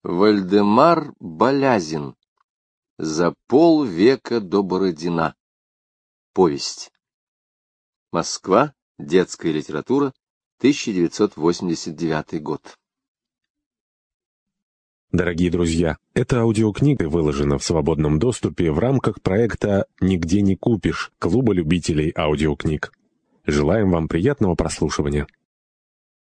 Вальдемар Балязин. За полвека до Бородина. Повесть. Москва. Детская литература. 1989 год. Дорогие друзья, эта аудиокнига выложена в свободном доступе в рамках проекта «Нигде не купишь» Клуба любителей аудиокниг. Желаем вам приятного прослушивания.